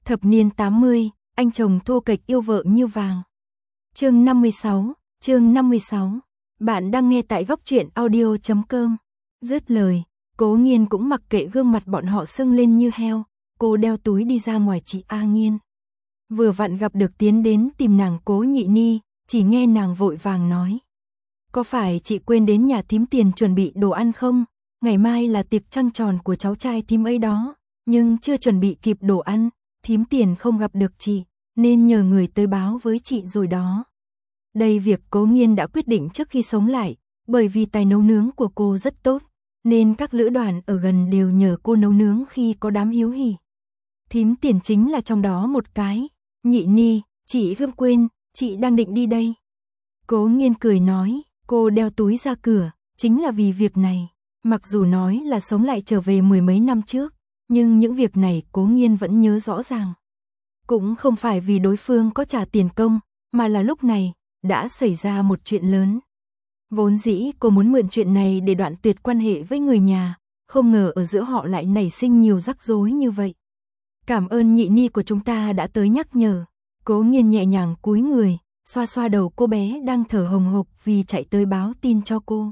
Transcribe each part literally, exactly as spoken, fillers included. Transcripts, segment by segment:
Thập niên tám mươi, anh chồng thô kệch yêu vợ như vàng. Chương năm mươi sáu, chương năm mươi sáu. Bạn đang nghe tại góc truyện audio chấm com. Dứt lời, Cố Nghiên cũng mặc kệ gương mặt bọn họ sưng lên như heo, cô đeo túi đi ra ngoài chị A Nghiên. Vừa vặn gặp được tiến đến tìm nàng Cố Nhị Ni, chỉ nghe nàng vội vàng nói: "Có phải chị quên đến nhà thím Tiền chuẩn bị đồ ăn không? Ngày mai là tiệc trăng tròn của cháu trai thím ấy đó, nhưng chưa chuẩn bị kịp đồ ăn, thím Tiền không gặp được chị, nên nhờ người tới báo với chị rồi đó." Đây việc Cố Nghiên đã quyết định trước khi sống lại, bởi vì tài nấu nướng của cô rất tốt, nên các lữ đoàn ở gần đều nhờ cô nấu nướng khi có đám hiếu hỉ. Thím Tiền chính là trong đó một cái. "Nhị Ni, chị gươm quên, chị đang định đi đây." Cố Nghiên cười nói, cô đeo túi ra cửa, chính là vì việc này. Mặc dù nói là sống lại trở về mười mấy năm trước, nhưng những việc này Cố Nghiên vẫn nhớ rõ ràng. Cũng không phải vì đối phương có trả tiền công, mà là lúc này đã xảy ra một chuyện lớn. Vốn dĩ cô muốn mượn chuyện này để đoạn tuyệt quan hệ với người nhà, không ngờ ở giữa họ lại nảy sinh nhiều rắc rối như vậy. "Cảm ơn Nhị Ni của chúng ta đã tới nhắc nhở." Cố Nghiên nhẹ nhàng cúi người, xoa xoa đầu cô bé đang thở hồng hộc vì chạy tới báo tin cho cô.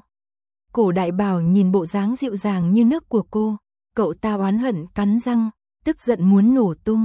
Cổ Đại Bảo nhìn bộ dáng dịu dàng như nước của cô, cậu ta oán hận cắn răng, tức giận muốn nổ tung.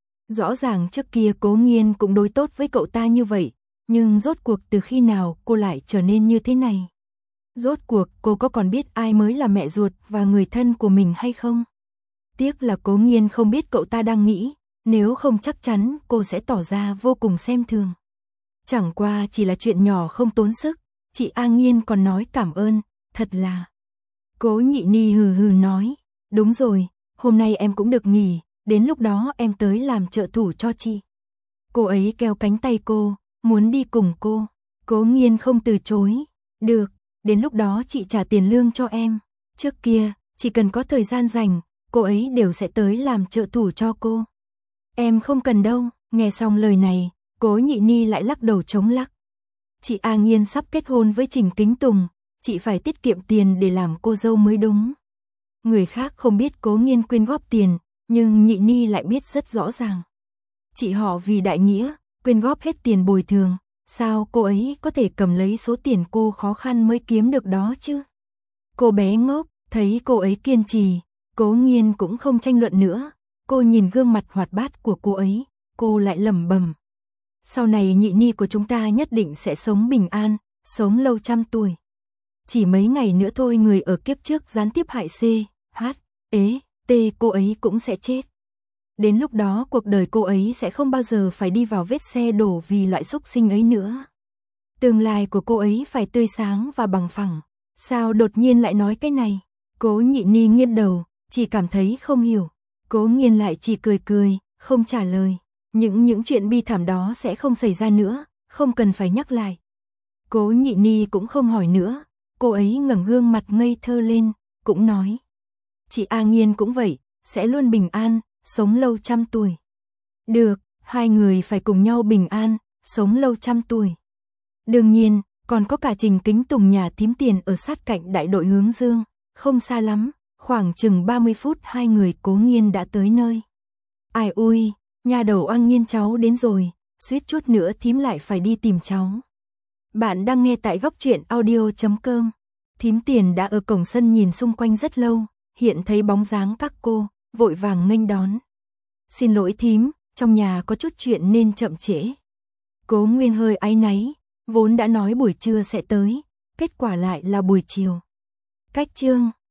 Rõ ràng trước kia Cố Nghiên cũng đối tốt với cậu ta như vậy, nhưng rốt cuộc từ khi nào cô lại trở nên như thế này? Rốt cuộc cô có còn biết ai mới là mẹ ruột và người thân của mình hay không? Tiếc là Cố Nghiên không biết cậu ta đang nghĩ, nếu không chắc chắn cô sẽ tỏ ra vô cùng xem thường. Chẳng qua chỉ là chuyện nhỏ không tốn sức, chị A Nghiên còn nói cảm ơn, thật là. Cố Nhị Ni hừ hừ nói, "Đúng rồi, hôm nay em cũng được nghỉ, đến lúc đó em tới làm trợ thủ cho chị." Cô ấy kéo cánh tay cô, muốn đi cùng cô. Cố Nghiên không từ chối, "Được, đến lúc đó chị trả tiền lương cho em. Trước kia, chỉ cần có thời gian rảnh, cô ấy đều sẽ tới làm trợ thủ cho cô." "Em không cần đâu." Nghe xong lời này, Cố Nhị Ni lại lắc đầu chống lắc. "Chị A Nghiên sắp kết hôn với Trình Kính Tùng, chị phải tiết kiệm tiền để làm cô dâu mới đúng." Người khác không biết Cố Nghiên quyên góp tiền, nhưng Nhị Ni lại biết rất rõ ràng. Chị họ vì đại nghĩa, quyên góp hết tiền bồi thường, sao cô ấy có thể cầm lấy số tiền cô khó khăn mới kiếm được đó chứ? Cô bé ngốc, thấy cô ấy kiên trì, Cố Nghiên cũng không tranh luận nữa. Cô nhìn gương mặt hoạt bát của cô ấy, cô lại lẩm bẩm: "Sau này Nhị Ni của chúng ta nhất định sẽ sống bình an, sống lâu trăm tuổi." Chỉ mấy ngày nữa thôi người ở kiếp trước gián tiếp hại C, H, ế, T cô ấy cũng sẽ chết. Đến lúc đó cuộc đời cô ấy sẽ không bao giờ phải đi vào vết xe đổ vì loại xúc sinh ấy nữa. Tương lai của cô ấy phải tươi sáng và bằng phẳng. Sao đột nhiên lại nói cái này? Cố Nhị Ni nghiêng đầu, chỉ cảm thấy không hiểu. Cố Nghiên lại chỉ cười cười, không trả lời. Những những chuyện bi thảm đó sẽ không xảy ra nữa, không cần phải nhắc lại. Cố Nhị Ni cũng không hỏi nữa, cô ấy ngẩng gương mặt ngây thơ lên, cũng nói: "Chị A Nghiên cũng vậy, sẽ luôn bình an, sống lâu trăm tuổi." Được, hai người phải cùng nhau bình an, sống lâu trăm tuổi. Đương nhiên, còn có cả Trình Kính Tùng nhà thím Tiền ở sát cạnh đại đội hướng dương, không xa lắm, khoảng chừng ba mươi phút hai người Cố Nghiên đã tới nơi. Ai ui, nhà đầu A Nghiên cháu đến rồi, suýt chút nữa thím lại phải đi tìm cháu. Bạn đang nghe tại góc truyện audio chấm com. Thím Tiền đã ở cổng sân nhìn xung quanh rất lâu, hiện thấy bóng dáng các cô, vội vàng nghênh đón. "Xin lỗi thím, trong nhà có chút chuyện nên chậm trễ." Cố Nguyên hơi áy náy, vốn đã nói buổi trưa sẽ tới, kết quả lại là buổi chiều. Cách chương